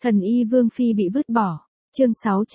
Thần y Vương Phi bị vứt bỏ. Chương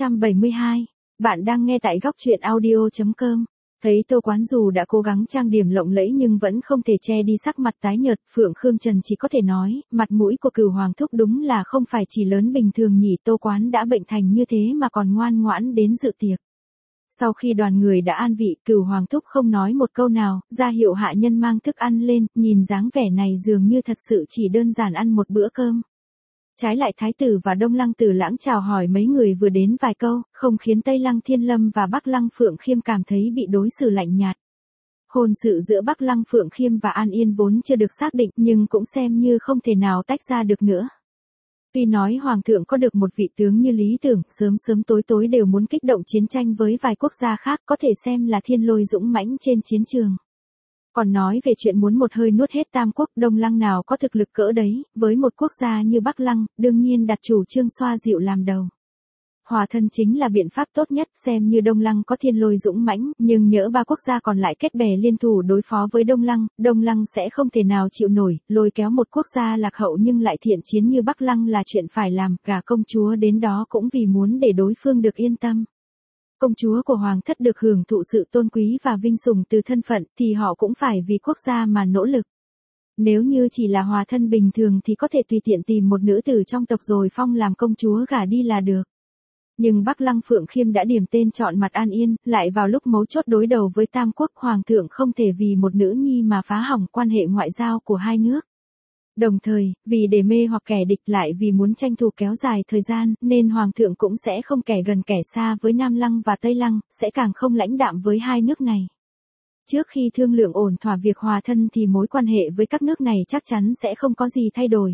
672. Bạn đang nghe tại góc truyện audio.com. Thấy Tô Quán dù đã cố gắng trang điểm lộng lẫy nhưng vẫn không thể che đi sắc mặt tái nhợt, Phượng Khương Trần chỉ có thể nói, mặt mũi của Cửu Hoàng thúc đúng là không phải chỉ lớn bình thường nhỉ. Tô Quán đã bệnh thành như thế mà còn ngoan ngoãn đến dự tiệc. Sau khi đoàn người đã an vị, Cửu Hoàng thúc không nói một câu nào, ra hiệu hạ nhân mang thức ăn lên, nhìn dáng vẻ này dường như thật sự chỉ đơn giản ăn một bữa cơm. Trái lại Thái tử và Đông Lăng Tử Lãng chào hỏi mấy người vừa đến vài câu, không khiến Tây Lăng Thiên Lâm và Bắc Lăng Phượng Khiêm cảm thấy bị đối xử lạnh nhạt. Hôn sự giữa Bắc Lăng Phượng Khiêm và An Yên vốn chưa được xác định nhưng cũng xem như không thể nào tách ra được nữa. Tuy nói Hoàng thượng có được một vị tướng như Lý Tưởng, sớm sớm tối tối đều muốn kích động chiến tranh với vài quốc gia khác, có thể xem là thiên lôi dũng mãnh trên chiến trường. Còn nói về chuyện muốn một hơi nuốt hết Tam Quốc, Đông Lăng nào có thực lực cỡ đấy, với một quốc gia như Bắc Lăng, đương nhiên đặt chủ trương xoa dịu làm đầu. Hòa thân chính là biện pháp tốt nhất, xem như Đông Lăng có thiên lôi dũng mãnh, nhưng nhỡ ba quốc gia còn lại kết bè liên thủ đối phó với Đông Lăng sẽ không thể nào chịu nổi, lôi kéo một quốc gia lạc hậu nhưng lại thiện chiến như Bắc Lăng là chuyện phải làm, cả công chúa đến đó cũng vì muốn để đối phương được yên tâm. Công chúa của Hoàng thất được hưởng thụ sự tôn quý và vinh sủng từ thân phận, thì họ cũng phải vì quốc gia mà nỗ lực. Nếu như chỉ là hòa thân bình thường thì có thể tùy tiện tìm một nữ tử trong tộc rồi phong làm công chúa gả đi là được. Nhưng Bắc Lăng Phượng Khiêm đã điểm tên chọn mặt An Yên, lại vào lúc mấu chốt đối đầu với Tam Quốc, Hoàng thượng không thể vì một nữ nhi mà phá hỏng quan hệ ngoại giao của hai nước. Đồng thời, vì để mê hoặc kẻ địch lại vì muốn tranh thủ kéo dài thời gian, nên Hoàng thượng cũng sẽ không kẻ gần kẻ xa với Nam Lăng và Tây Lăng, sẽ càng không lãnh đạm với hai nước này. Trước khi thương lượng ổn thỏa việc hòa thân thì mối quan hệ với các nước này chắc chắn sẽ không có gì thay đổi.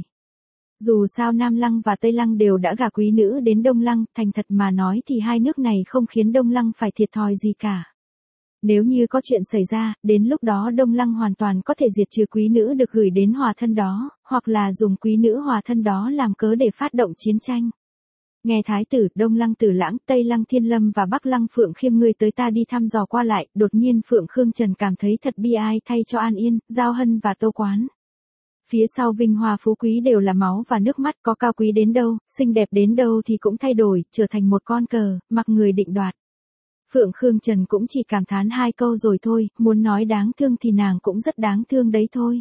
Dù sao Nam Lăng và Tây Lăng đều đã gả quý nữ đến Đông Lăng, thành thật mà nói thì hai nước này không khiến Đông Lăng phải thiệt thòi gì cả. Nếu như có chuyện xảy ra, đến lúc đó Đông Lăng hoàn toàn có thể diệt trừ quý nữ được gửi đến hòa thân đó, hoặc là dùng quý nữ hòa thân đó làm cớ để phát động chiến tranh. Nghe Thái tử, Đông Lăng Tử Lãng, Tây Lăng Thiên Lâm và Bắc Lăng Phượng Khiêm ngươi tới ta đi thăm dò qua lại, đột nhiên Phượng Khương Trần cảm thấy thật bi ai thay cho An Yên, Giao Hân và Tô Quán. Phía sau vinh hoa phú quý đều là máu và nước mắt, có cao quý đến đâu, xinh đẹp đến đâu thì cũng thay đổi, trở thành một con cờ, mặc người định đoạt. Phượng Khương Trần cũng chỉ cảm thán hai câu rồi thôi, muốn nói đáng thương thì nàng cũng rất đáng thương đấy thôi.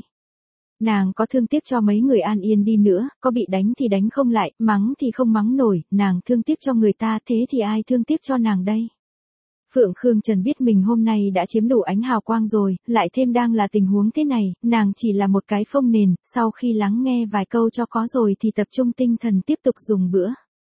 Nàng có thương tiếc cho mấy người An Yên đi nữa, có bị đánh thì đánh không lại, mắng thì không mắng nổi, nàng thương tiếc cho người ta, thế thì ai thương tiếc cho nàng đây? Phượng Khương Trần biết mình hôm nay đã chiếm đủ ánh hào quang rồi, lại thêm đang là tình huống thế này, nàng chỉ là một cái phông nền, sau khi lắng nghe vài câu cho có rồi thì tập trung tinh thần tiếp tục dùng bữa.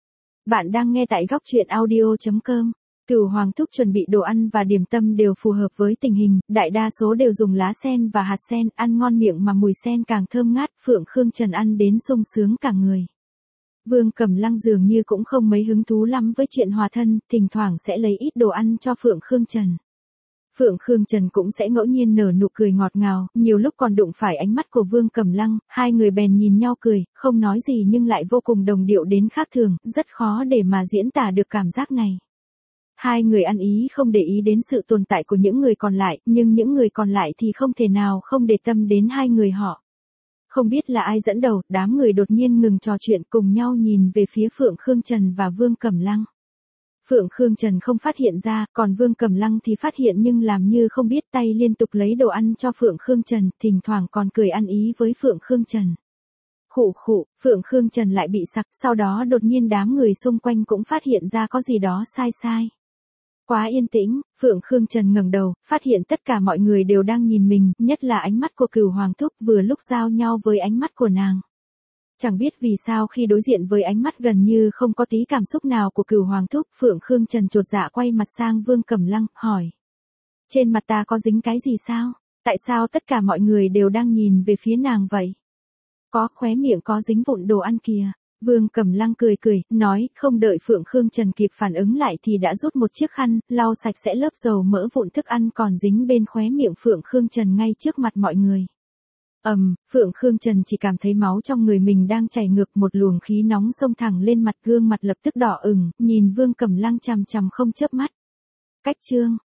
Bạn đang nghe tại góc truyện audio.com. Cửu Hoàng thúc chuẩn bị đồ ăn và điểm tâm đều phù hợp với tình hình, đại đa số đều dùng lá sen và hạt sen, ăn ngon miệng mà mùi sen càng thơm ngát, Phượng Khương Trần ăn đến sung sướng cả người. Vương Cẩm Lăng dường như cũng không mấy hứng thú lắm với chuyện hòa thân, thỉnh thoảng sẽ lấy ít đồ ăn cho Phượng Khương Trần. Phượng Khương Trần cũng sẽ ngẫu nhiên nở nụ cười ngọt ngào, nhiều lúc còn đụng phải ánh mắt của Vương Cẩm Lăng, hai người bèn nhìn nhau cười, không nói gì nhưng lại vô cùng đồng điệu đến khác thường, rất khó để mà diễn tả được cảm giác này. Hai người ăn ý không để ý đến sự tồn tại của những người còn lại, nhưng những người còn lại thì không thể nào không để tâm đến hai người họ. Không biết là ai dẫn đầu, đám người đột nhiên ngừng trò chuyện cùng nhau nhìn về phía Phượng Khương Trần và Vương Cẩm Lăng. Phượng Khương Trần không phát hiện ra, còn Vương Cẩm Lăng thì phát hiện nhưng làm như không biết, tay liên tục lấy đồ ăn cho Phượng Khương Trần, thỉnh thoảng còn cười ăn ý với Phượng Khương Trần. Khụ khụ, Phượng Khương Trần lại bị sặc, sau đó đột nhiên đám người xung quanh cũng phát hiện ra có gì đó sai sai. Quá yên tĩnh, Phượng Khương Trần ngẩng đầu, phát hiện tất cả mọi người đều đang nhìn mình, nhất là ánh mắt của Cửu Hoàng thúc vừa lúc giao nhau với ánh mắt của nàng. Chẳng biết vì sao khi đối diện với ánh mắt gần như không có tí cảm xúc nào của Cửu Hoàng thúc, Phượng Khương Trần chột dạ quay mặt sang Vương Cẩm Lăng, hỏi. Trên mặt ta có dính cái gì sao? Tại sao tất cả mọi người đều đang nhìn về phía nàng vậy? Có, khóe miệng có dính vụn đồ ăn kìa. Vương Cẩm Lăng cười cười, nói, không đợi Phượng Khương Trần kịp phản ứng lại thì đã rút một chiếc khăn, lau sạch sẽ lớp dầu mỡ vụn thức ăn còn dính bên khóe miệng Phượng Khương Trần ngay trước mặt mọi người. Phượng Khương Trần chỉ cảm thấy máu trong người mình đang chảy ngược, một luồng khí nóng xông thẳng lên mặt, gương mặt lập tức đỏ ửng, nhìn Vương Cẩm Lăng chằm chằm không chớp mắt. Cách chương,